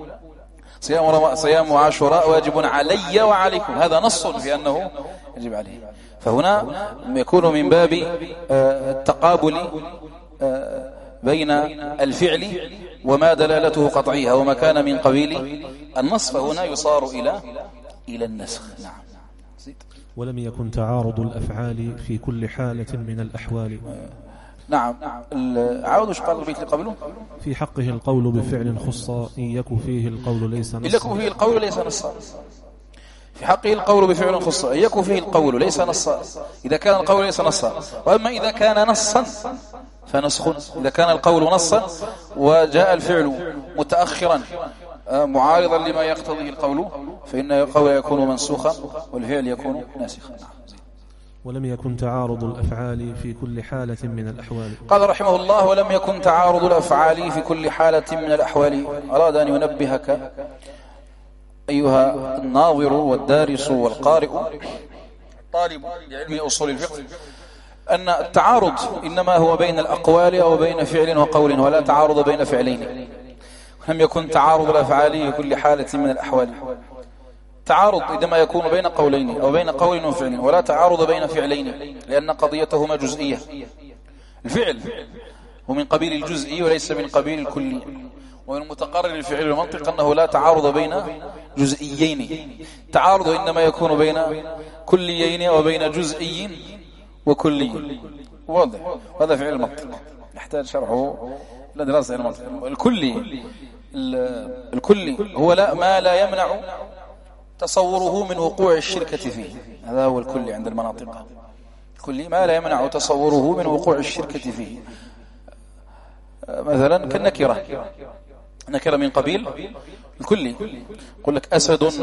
Speaker 1: صيام عاشوراء واجب علي وعليكم، هذا نص في أنه يجب عليه. فهنا يكون من باب التقابل بين الفعل وما دلالته قطعية وما كان من قبيل النص، فهنا يصار إلى النسخ. نعم.
Speaker 2: ولم يكن تعارض الأفعال في كل حالة من الأحوال.
Speaker 1: نعم. عاود وش قال البيت اللي قبله؟
Speaker 2: في حقه القول بفعل خص إن يك فيه القول ليس نصا.
Speaker 1: إن يك فيه القول ليس نصا. في حقه القول بفعل خص إن يك فيه القول ليس نصا، إذا كان القول ليس نصا. وأما إذا كان نصا فنسخ. إذا كان القول نصا وجاء الفعل متأخرا معارضا لما يقتضيه القول، فإن القول يكون منسوخا والفعل يكون ناسخا.
Speaker 2: ولم يكن تعارض الأفعال في كل حالة من الأحوال.
Speaker 1: قال رحمه الله: ولم يكن تعارض الأفعال في كل حالة من الأحوال. أراد أن ينبهك أيها الناظر والدارس والقارئ طالب لعلم أصول الفقه أن التعارض إنما هو بين الأقوال أو بين فعل وقول، ولا تعارض بين فعلين. لم يكن تعارض الأفعال في كل حالة من الأحوال. تعارض عندما يكون بين قولين أو بين قول وفعل، ولا تعارض بين فعلين، لأن قضيتهما جزئية. الفعل هو من قبيل الجزئي وليس من قبيل الكلي، ومن المتقرر الفعل والمنطق أنه لا تعارض بين جزئيين. التعارض إنما يكون بين كليين أو بين جزئي وكلي. واضح؟ هذا فعل المنطق يحتاج شرحه لدراسة المنطق. الكلي هو ما لا يمنع تصوره من وقوع الشركة فيه، هذا هو الكلي عند المناطق. الكلي ما لا يمنع تصوره من وقوع الشركة فيه. مثلا كالنكرة، نكرة من قبيل الكلي. يقول لك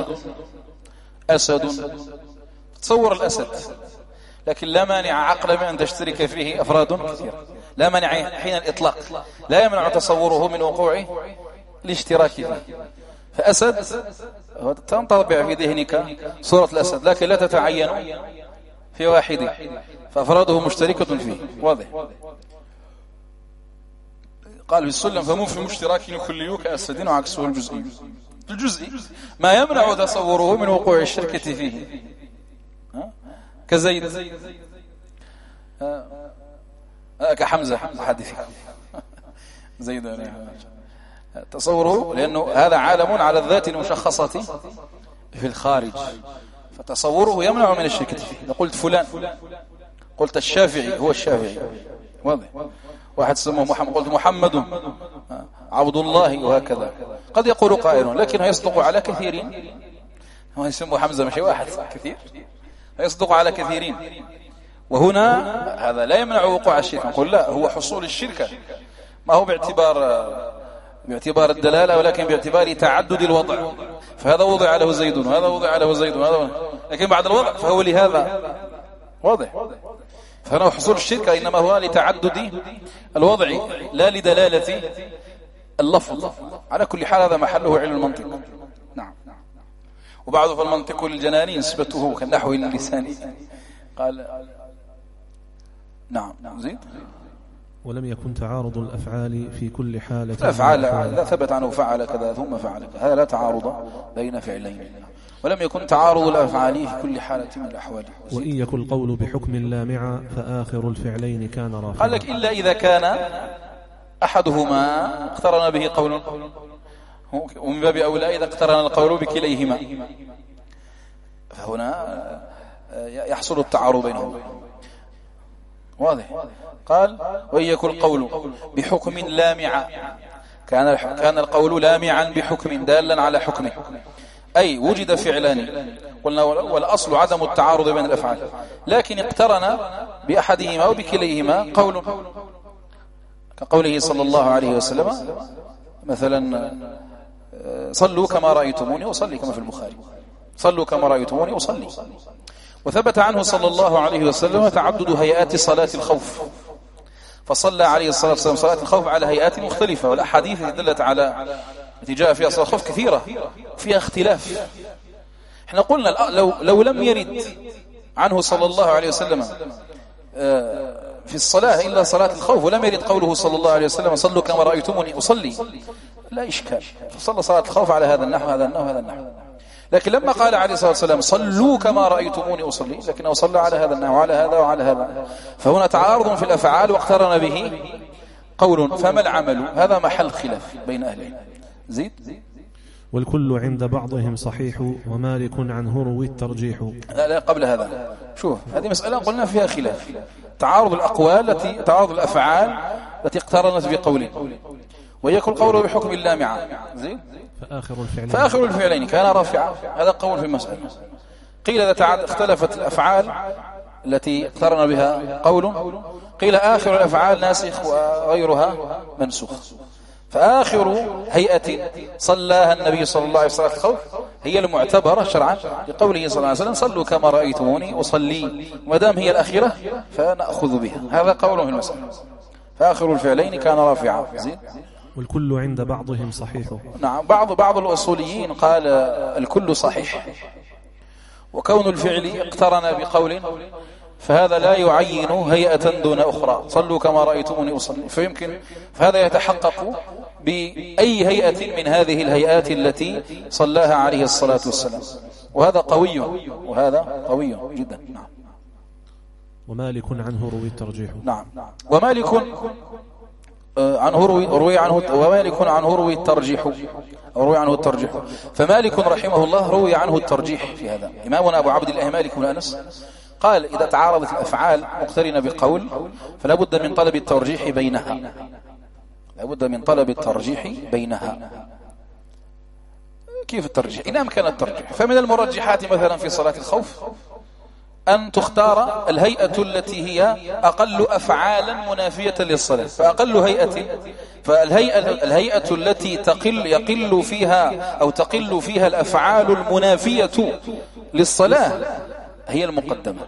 Speaker 1: أسد، تصور الأسد، لكن لا مانع عقلا من أن تشترك فيه أفراد كثير، لا مانع حين الإطلاق، لا يمنع تصوره من وقوع الاشتراك فيه. فأسد تنطبع في ذهنك صورة الأسد، لكن لا تتعين في واحد، فأفراده مشتركة فيه. واضح؟ قال في السلم: فمن في مشتراك يخليه كأسد وعكسه الجزئي. الجزئي ما يمنع تصوره من وقوع الشركة فيه، كزيد، كحمزة حديث زيد تصوره، لأنه هذا عالم على الذات المشخصة في الخارج، فتصوره يمنع من الشركة فيه. إذا قلت فلان، قلت الشافعي، هو الشافعي. واضح؟ واحد سموه محمد، قلت محمد عبد الله، وهكذا. قد يقول قائل لكنه يصدق على كثيرين، هو يسموه حمزة مش واحد، كثير، يصدق على كثيرين. وهنا هذا لا يمنع وقوع الشركة. نقول لا، هو حصول الشركة ما هو باعتبار الدلالة، ولكن باعتبار تعدد الوضع. فهذا وضع له زيد وهذا وضع له زيد وهذا، لكن بعد الوضع فهو لهذا. واضح؟ فهنا حصول الشركة إنما هو لتعدد الوضع لا لدلالة اللفظ. على كل حال هذا محله علم المنطق. نعم. وبعض فالمنطق للجنان نسبته كالنحو اللساني. قال نعم زيد.
Speaker 2: ولم يكن تعارض الأفعال في كل حالة.
Speaker 1: الأفعال لا ثبت عنه فعل كذا ثم فعل كذا، هذا لا تعارض بين فعلين. ولم يكن تعارض الأفعال في كل حالة من الأحوال.
Speaker 2: وإن يكن القول بحكم لامعا فآخر الفعلين كان رافعا.
Speaker 1: قال لك: إلا إذا كان أحدهما اقترن به قول، ومن باب أولى إذا اقترن القول بكليهما، فهنا يحصل التعارض بينهم. واضح؟ قال: وإن يكن القول بحكم لامعا، كان القول لامعا بحكم دالا على حكمه، أي وجد فعلان، قلنا والأصل عدم التعارض بين الأفعال، لكن اقترن بأحدهما أو بكليهما قول، كقوله صلى الله عليه وسلم مثلا: صلوا كما رأيتموني أصلي، كما في البخاري، صلوا كما رأيتموني أصلي. وثبت عنه صلى الله عليه وسلم تعدد هيئات صلاة الخوف، فصلى عليه الصلاة والسلام صلاة الخوف على هيئات مختلفة، والأحاديث دلت على التي جاء فيها صلاة الخوف كثيرة فيها اختلاف. احنا قلنا لو لم يرد عنه صلى الله عليه وسلم في الصلاة إلا صلاة الخوف، ولم يرد قوله صلى الله عليه وسلم صلوا كما رأيتموني أصلي، لا إشكال، فصلى صلاة الخوف على هذا النحو هذا النحو هذا النحو. لكن لما قال عليه الصلاة والسلام صلوا كما رأيتموني أصلي، لكنه صلى على هذا النحو وعلى هذا وعلى هذا، فهنا تعارض في الأفعال واقترن به قول. فما العمل؟ هذا محل خلاف بين أهله. زيد.
Speaker 2: والكل عند بعضهم صحيح ومالك عنه روي الترجيح.
Speaker 1: لا قبل هذا شوف، هذه مسألة قلنا فيها خلاف، تعارض الأقوال تعارض الأفعال التي اقترنت بقول، ويكون قوله بحكم اللامعة. زين. فآخر الفعلين كان رافعا، هذا قول في المسألة. قيل إذا اختلفت الأفعال التي اقترن بها قول، قيل آخر الأفعال ناسخ وغيرها منسوخ. فآخر هيئة صلاها النبي صلى الله عليه وسلم الخوف هي المعتبرة شرعا لقوله صلى الله عليه وسلم صلوا كما رأيتموني أصلي، ودام هي الأخيرة فنأخذ بها. هذا قوله في المسألة. فآخر الفعلين كان رافعا. زين.
Speaker 2: والكل عند بعضهم صحيح.
Speaker 1: نعم، بعض الأصوليين قال الكل صحيح، وكون الفعل اقترن بقول فهذا لا يعين هيئة دون أخرى، صلوا كما رأيتموني أصلي، فهذا يتحقق بأي هيئة من هذه الهيئات التي صلاها عليه الصلاة والسلام، وهذا قوي جدا. نعم.
Speaker 2: ومالك عنه روي الترجيح.
Speaker 1: نعم. ومالك عنه روي عنه الترجيح. فمالك رحمه الله روي عنه الترجيح في هذا. إمامنا أبو عبد الله مالك بن أنس قال إذا تعارضت الأفعال مقترنة بقول فلا بد من طلب الترجيح بينها. كيف الترجيح؟ إن أمكن الترجيح، فمن المرجحات مثلا في صلاة الخوف أن تختار الهيئة التي هي أقل أفعالا منافية للصلاة، فالهيئة التي يقل فيها الأفعال المنافية للصلاة هي المقدمة.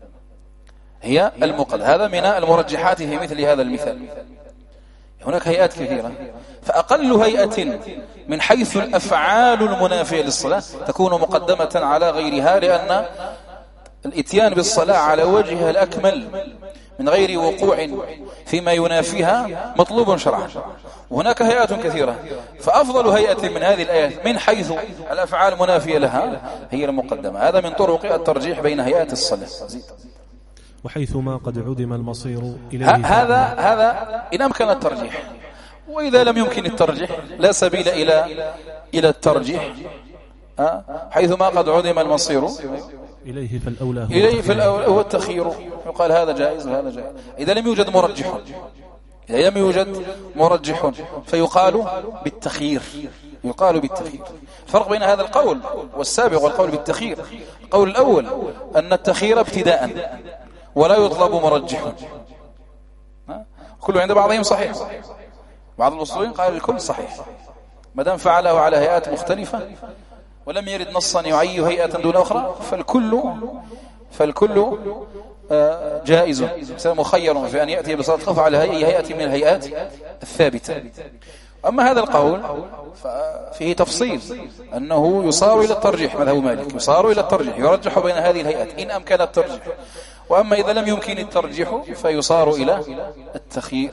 Speaker 1: هذا من المرجحات في مثل هذا المثال. هناك هيئات كثيرة، فأقل هيئة من حيث الأفعال المنافية للصلاة تكون مقدمة على غيرها، لأن الاتيان بالصلاة على وجهها الأكمل من غير وقوع فيما ينافيها مطلوب شرعا. وهناك هيئات كثيرة، فأفضل هيئة من هذه الآيات من حيث الأفعال المنافية لها هي المقدمة. هذا من طرق الترجيح بين هيئات الصلاة.
Speaker 2: وحيث ما قد عدم المصير إليه
Speaker 1: هذا إن أمكن الترجيح، وإذا لم يمكن الترجيح لا سبيل إلى الترجيح. حيث ما قد عدم المصير
Speaker 2: إليه فالأولى
Speaker 1: هو التخيير، يقال هذا جائز وهذا جائز. إذا لم يوجد مرجح فيقال بالتخيير. الفرق بين هذا القول والسابق والقول بالتخيير: القول الأول أن التخيير ابتداء ولا يطلب مرجح، كله عند بعضهم صحيح. بعض الأصوليين قال الكل صحيح ما دام فعله على هيئات مختلفة ولم يرد نصا يعين هيئة دون أخرى، فالكل جائز، مخير في أن يأتي بصلاة الخوف على أي هيئة من الهيئات الثابتة. أما هذا القول فيه تفصيل، أنه يصار إلى الترجيح، مذهب مالك يصار إلى الترجيح، يرجح بين هذه الهيئات إن أمكن الترجيح. وأما إذا لم يمكن الترجيح فيصار إلى التخيير.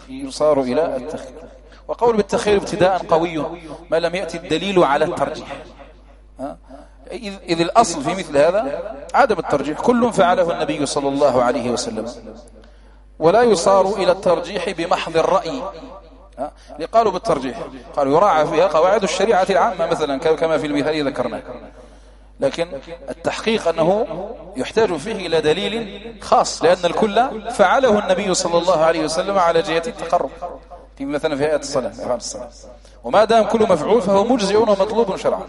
Speaker 1: وقول بالتخيير ابتداء قوي ما لم يأتي الدليل على الترجيح، إذ الأصل في مثل هذا عدم الترجيح، كل فعله النبي صلى الله عليه وسلم، ولا يصار إلى الترجيح بمحض الرأي. قالوا بالترجيح قالوا يراعى فيها قواعد الشريعة العامة مثلا كما في المثال ذكرناه، لكن التحقيق أنه يحتاج فيه إلى دليل خاص، لأن الكل فعله النبي صلى الله عليه وسلم على جهة التقرب في مثلا في آيات الصلاة، وما دام كل مفعول فهو مجزئ ومطلوب شرعا.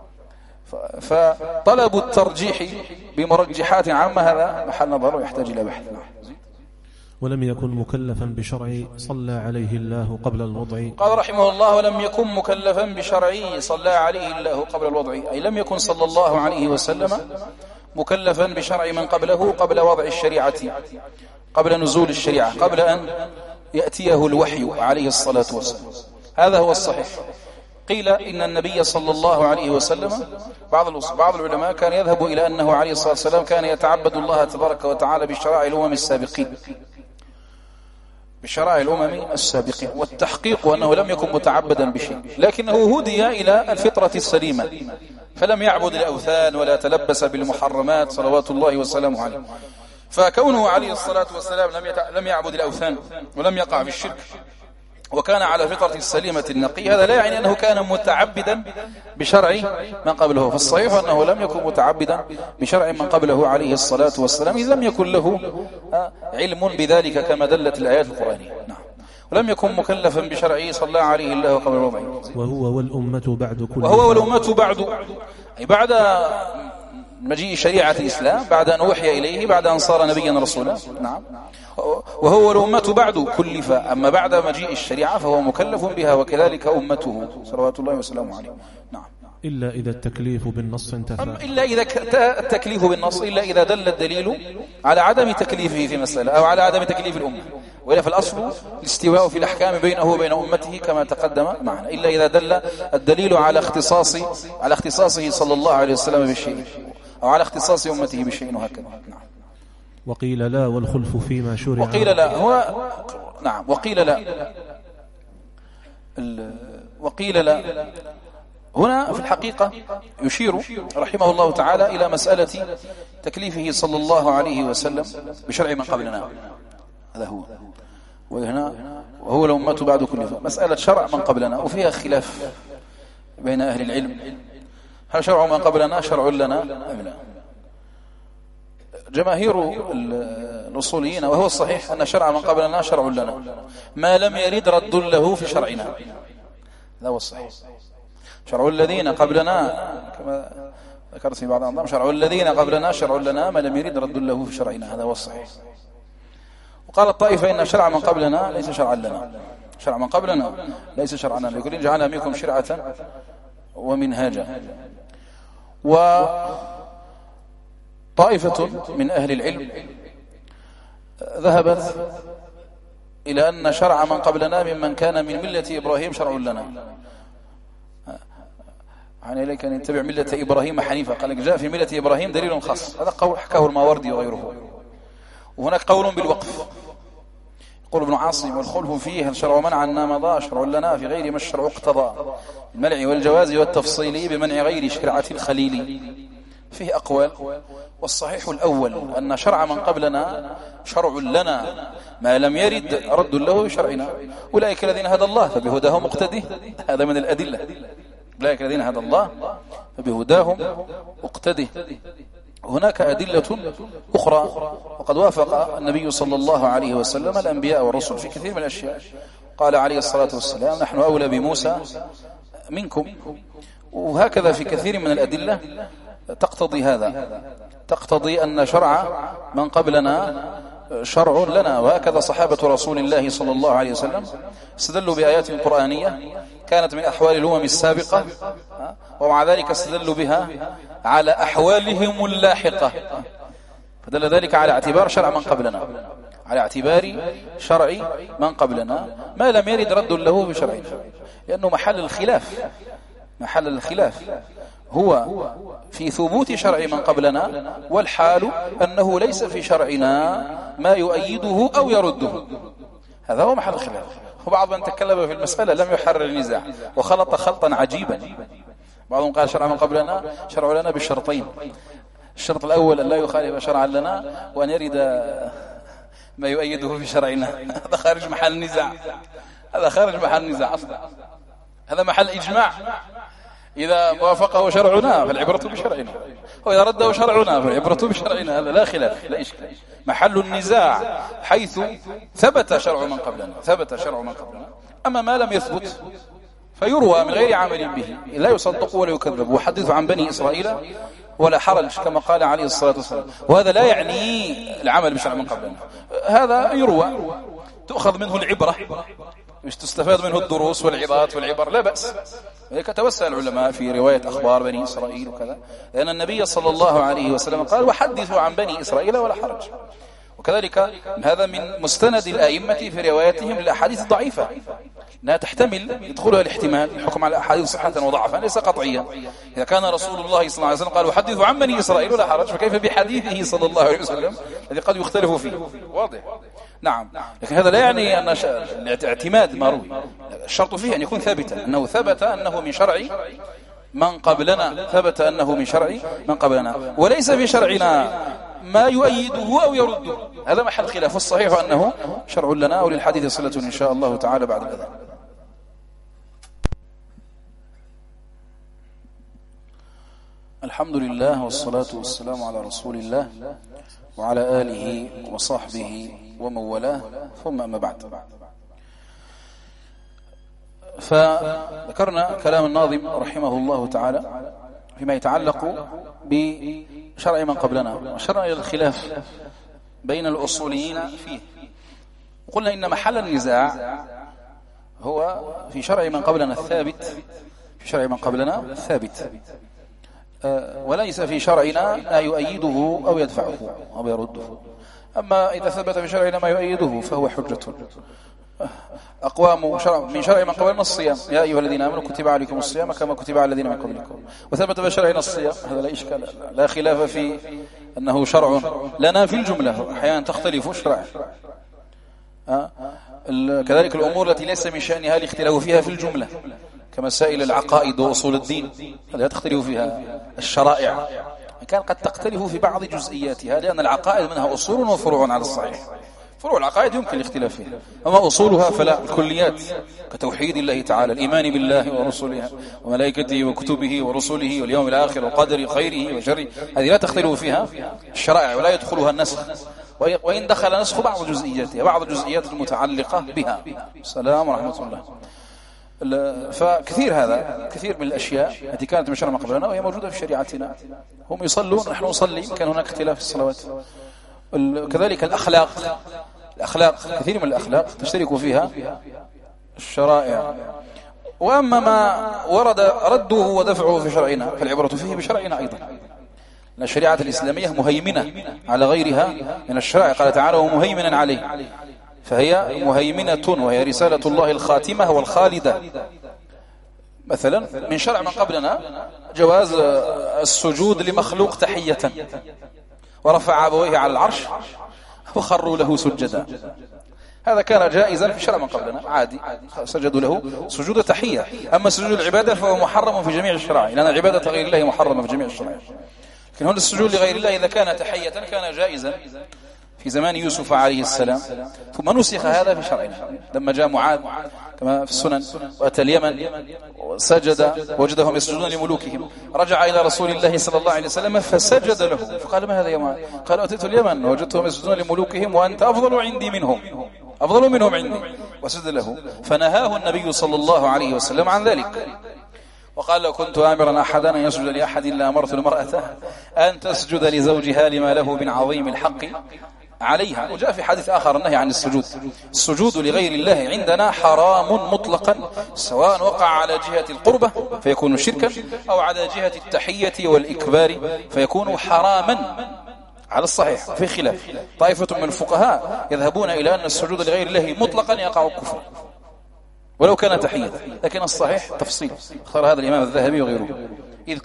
Speaker 1: فطلب الترجيح بمرجحات عامة هذا محل نظر ويحتاج إلى بحث.
Speaker 2: ولم يكن مكلفا بشرع صلى عليه الله قبل الوضع.
Speaker 1: قال رحمه الله: ولم يكن مكلفا بشرع صلى عليه الله قبل الوضع، أي لم يكن صلى الله عليه وسلم مكلفا بشرع من قبله قبل وضع الشريعة، قبل نزول الشريعة، قبل أن يأتيه الوحي عليه الصلاة والسلام. هذا هو الصحيح. قيل إن النبي صلى الله عليه وسلم بعض العلماء كان يذهب إلى أنه عليه الصلاة والسلام كان يتعبد الله تبارك وتعالى بشرائع الأمم السابقين، بشرائع الأمم السابقة، والتحقيق أنه لم يكن متعبدا بشيء، لكنه هدي إلى الفطرة السليمة فلم يعبد الأوثان ولا تلبس بالمحرمات صلوات الله وسلامه عليه. فكونه عليه الصلاة والسلام لم يعبد الأوثان ولم يقع في الشرك وكان على فطرة السليمة النقية، هذا لا يعني أنه كان متعبدا بشرع من قبله، فالصحيح أنه لم يكن متعبدا بشرع من قبله عليه الصلاة والسلام، إذ لم يكن له علم بذلك كما دلت الآيات القرآنية. نعم. ولم يكن مكلفا بشرعه صلى عليه الله قبل وضعه.
Speaker 2: وهو والأمة
Speaker 1: بعد أي بعد مجيء شريعة الإسلام، بعد أن أوحي إليه، بعد أن صار نبيا رسولا. نعم. وهو والأمة بعد كلف، أما بعد مجيء الشريعة فهو مكلف بها، وكذلك أمته صلوات الله وسلامه عليه. نعم.
Speaker 2: إلا إذا التكليف بالنص انتفى.
Speaker 1: إلا إذا التكليف بالنص، إلا إذا دل الدليل على عدم تكليفه في مسألة أو على عدم تكليف الأمة، وإلا فالأصل الاستواء في الأحكام بينه وبين أمته كما تقدم معنا، إلا إذا دل الدليل على اختصاصه صلى الله عليه وسلم بالشيء أو على اختصاص أمته بشيء، وهكذا. نعم.
Speaker 2: وقيل لا والخلف فيما شرع.
Speaker 1: وقيل لا هو نعم. وقيل لا هنا في الحقيقة يشير رحمه الله تعالى إلى مسألة تكليفه صلى الله عليه وسلم بشرع من قبلنا، هذا هو. وهنا وهو الأمة بعد كلها مسألة شرع من قبلنا، وفيها خلاف بين أهل العلم، هل شرع من قبلنا شرع لنا أم لا؟ جماهير الأصوليين وهو الصحيح أن شرع من قبلنا شرع لنا ما لم يرد رد له في شرعنا، هذا هو الصحيح. شرع الذين قبلنا كما ذكرت في بعض الأنظام، شرع الذين قبلنا شرع لنا ما لم يرد رد له في شرعنا، هذا هو الصحيح. وقال الطائفة إن شرع من قبلنا ليس شرعا لنا، شرع من قبلنا ليس شرعا لنا، لكل جعلنا منكم شرعة ومنهاجا. وطائفة من أهل العلم ذهبت إلى أن شرع من قبلنا ممن كان من ملة إبراهيم شرع لنا، يعني إليك أن يتبع ملة إبراهيم حنيفة، قال جاء في ملة إبراهيم دليل خاص، هذا قول حكاه الماوردي وغيره. وهناك قول بالوقف، يقول ابن عاصم والخلف فيه هل شرع منع ما مضى شرع لنا في غير ما الشرع اقتضى، المنع والجواز والتفصيل بمنع غير شرعة الخليل. فيه أقوال، والصحيح الأول أن شرع من قبلنا شرع لنا ما لم يرد رد له شرعنا. أولئك الذين هدى الله فبهداه مقتدي، هذا من الأدلة. أولئك الذين هدى الله فبهداهم مقتدي. هناك أدلة أخرى، وقد وافق النبي صلى الله عليه وسلم الأنبياء والرسل في كثير من الأشياء، قال عليه الصلاة والسلام نحن أولى بموسى منكم، وهكذا في كثير من الأدلة تقتضي هذا، تقتضي أن شرع من قبلنا شرع لنا. وهكذا صحابة رسول الله صلى الله عليه وسلم استدلوا بآيات قرآنية كانت من أحوال الأمم السابقة، ومع ذلك استدلوا بها على أحوالهم اللاحقة، فدل ذلك على اعتبار شرع من قبلنا، على اعتبار شرع من قبلنا ما لم يرد رد له بشرعنا، لأنه محل الخلاف هو في ثبوت شرع من قبلنا، والحال أنه ليس في شرعنا ما يؤيده أو يرده، هذا هو محل الخلاف. وبعض من تكلم في المسألة لم يحرر النزاع وخلط خلطا عجيبا. بعضهم قال شرع من قبلنا شرع لنا بالشرطين، الشرط الأول أن لا يخالف شرعا لنا، وأن يرد ما يؤيده في شرعنا، هذا خارج محل النزاع، هذا خارج محل النزاع أصلا، هذا محل إجماع. إذا وافقه شرعنا فالعبرة بشرعنا، وإذا رده شرعنا فالعبرة بشرعنا، هذا لا خلاف لا إشكال. محل النزاع حيث ثبت شرع من قبلنا، أما ما لم يثبت فيروى من غير عمل به، لا يصدق ولا يكذب. وحدث عن بني إسرائيل ولا حرج كما قال عليه الصلاة والسلام، وهذا لا يعني العمل بشرع من قبلنا، هذا يروى تأخذ منه العبرة، تستفاد منه الدروس والعظات والعبر، لا بأس. ولذلك توسع العلماء في رواية أخبار بني إسرائيل وكذا، لأن النبي صلى الله عليه وسلم قال وحدثوا عن بني إسرائيل ولا حرج. وكذلك هذا من مستند الأئمة في رواياتهم للأحاديث الضعيفة، لا تحتمل يدخلها الاحتمال، الحكم على الأحاديث صحة وضعفا ليس قطعيا. إذا كان رسول الله صلى الله عليه وسلم قال وحدثوا عن بني إسرائيل ولا حرج، فكيف بحديثه صلى الله عليه وسلم الذي قد يختلف فيه؟ واضح. نعم، لكن هذا لا يعني أن الاعتماد ما روي، الشرط فيه أن يكون ثابتا، أنه ثبت أنه من شرع من قبلنا، ثبت أنه من شرع من قبلنا، وليس في شرعنا ما يؤيده أو يرده. هذا محل خلاف، والصحيح أنه شرع لنا وللحديث صلة إن شاء الله تعالى بعد الأذان. الحمد لله والصلاة والسلام على رسول الله وعلى آله وصحبه ومن والاه، ثم أما بعد. فذكرنا كلام الناظم رحمه الله تعالى فيما يتعلق بشرع من قبلنا، وشرع إلى الخلاف بين الأصوليين فيه. وقلنا إن محل النزاع هو في شرع من قبلنا الثابت، في شرع من قبلنا الثابت، وليس في شرعنا ما يؤيده أو يدفعه أو يرده. أما إذا ثبت في شرعنا ما يؤيده فهو حجة. أقوام من شرع من قبلنا الصيام، يا أيها الذين آمنوا كتب عليكم الصيام كما كتب على الذين من قبلكم، وثبت في شرعنا الصيام، هذا لا إشكال، لا خلاف في أنه شرع لنا في الجملة، أحيانا تختلف شرع. كذلك الأمور التي ليس من شأنها الاختلاف فيها في الجملة كمسائل العقائد وأصول الدين، لا تختلف فيها الشرائع، كان قد تختلف في بعض جزئياتها، لأن العقائد منها أصول وفروع على الصحيح. فروع العقائد يمكن الاختلاف فيها، أما أصولها فلا. الكليات كتوحيد الله تعالى، الإيمان بالله ورسله وملائكته وكتبه ورسله واليوم الآخر وقدر خيره وشره، هذه لا تختلف فيها الشرائع ولا يدخلها النسخ، وإن دخل نسخ بعض جزئياتها، بعض الجزئيات المتعلقة بها. السلام ورحمة الله. فكثير هذا كثير من الأشياء التي كانت من شرع ما قبلنا وهي موجودة في شريعتنا. هم يصلون نحن نصلي، كان هناك اختلاف في الصلوات. كذلك الأخلاق كثير من الأخلاق تشترك فيها الشرائع. وأما ما ورد رده ودفعه في شرعنا فالعبرة فيه بشرعنا أيضا، لأن الشريعة الإسلامية مهيمنة على غيرها من الشرائع، قال تعالى ومهيمنا عليه، فهي مهيمنة وهي رسالة الله الخاتمة والخالدة. مثلا من شرع من قبلنا جواز السجود لمخلوق تحية، ورفع أبويه على العرش وخروا له سجدا، هذا كان جائزا في شرع من قبلنا، عادي سجدوا له سجود تحية. أما سجود العبادة فهو محرم في جميع الشرائع، لأن العبادة غير الله محرمة في جميع الشرائع. لكن هنا السجود لغير الله إذا كان تحية كان جائزا في زمان يوسف عليه السلام، ثم نسخ هذا في شرعنا لما جاء معاذ كما في السنن وأتى اليمن وسجد وجدهم يسجدون لملوكهم، رجع إلى رسول الله صلى الله عليه وسلم فسجد له، فقال ما هذا يا معاذ؟ قال أتيت اليمن وجدتهم يسجدون لملوكهم وأنت أفضل عندي منهم، أفضل منهم عندي، وسجد له. فنهاه النبي صلى الله عليه وسلم عن ذلك، وقال لو كنت آمرا أحدا أن يسجد لأحد إلا أمرت المرأة أن تسجد لزوجها لما له من عظيم الحق عليها. وجاء في حديث آخر النهي عن السجود لغير الله عندنا حرام مطلقا، سواء وقع على جهة القربة فيكون شركا أو على جهة التحية والإكبار فيكون حراما على الصحيح. في خلاف، طائفة من الفقهاء يذهبون إلى أن السجود لغير الله مطلقا يقع كفر ولو كان تحية، لكن الصحيح تفصيل، اختار هذا الإمام الذهبي وغيره، إذ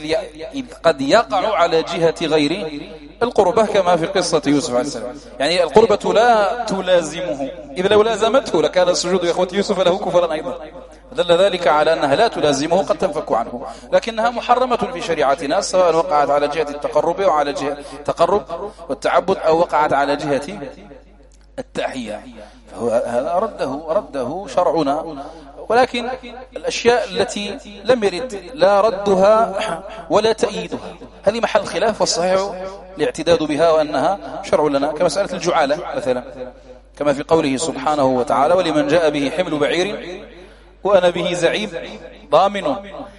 Speaker 1: قد يقع على جهة غير القربة كما في قصة يوسف عليه السلام، يعني القربة لا تلازمه، إذا لو لازمته لكان السجود يا أخوة يوسف له كفرا أيضا، دل ذلك على أنها لا تلازمه، قد تنفك عنه، لكنها محرمة في شريعتنا سواء وقعت على جهة التقرب أو على جهة التقرب والتعبد أو وقعت على جهة التحية، فهذا رده شرعنا. ولكن الأشياء التي لم يرد لا ردها ولا تأييدها هذه محل خلاف، والصحيح الاعتداد بها وأنها شرع لنا، كمسألة الجعالة مثلا، كما في قوله سبحانه وتعالى ولمن جاء به حمل بعير وأنا به زعيم ضامن.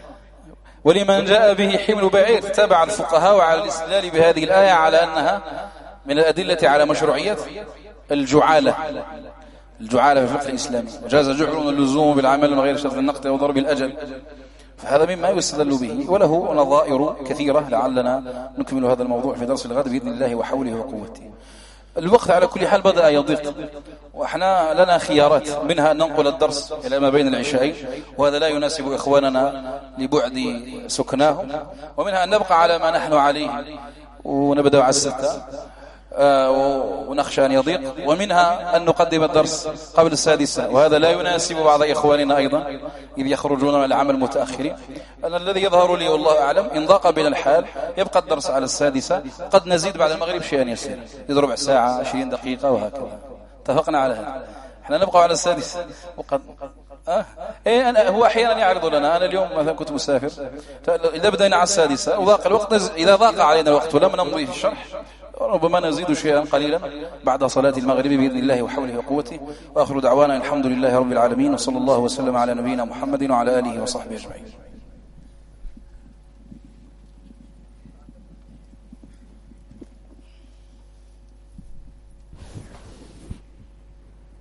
Speaker 1: ولمن جاء به حمل بعير تابع الفقهاء على الاستدلال بهذه الآية على أنها من الأدلة على مشروعية الجعالة في الفقه الإسلامي، وجاز جعل اللزوم بالعمل من غير شرط النقد أو ضرب الأجل، فهذا مما يستدل به، وله نظائر كثيرة، لعلنا نكمل هذا الموضوع في درس الغد بإذن الله وحوله وقوته. الوقت على كل حال بدأ يضيق، وإحنا لنا خيارات، منها أن ننقل الدرس إلى ما بين العشاءين وهذا لا يناسب إخواننا لبعد سكناهم، ومنها أن نبقى على ما نحن عليه ونبدأ على 6، ونخشى أن يضيق، ومنها أن نقدم الدرس قبل 6، وهذا لا يناسب بعض إخواننا أيضا إذ يخرجون من العمل متأخرين. أنا الذي يظهر لي والله أعلم إن ضاق بنا الحال يبقى الدرس على 6، قد نزيد بعد المغرب شيئا يسير، إذا ربع ساعة 20 دقيقة وهكذا. اتفقنا على هذا، احنا نبقى على 6. وقد هو أحيانا يعرض لنا، أنا اليوم مثلا كنت مسافر، إذا بدأنا على 6 وضاق الوقت، إذا ضاق علينا الوقت ولم نمضي في الشرح ربما نزيد شيئا قليلا بعد صلاة المغرب بإذن الله وحوله وقوته. وآخر دعوانا الحمد لله رب العالمين، وصلى الله وسلم على نبينا محمد وعلى آله وصحبه أجمعين.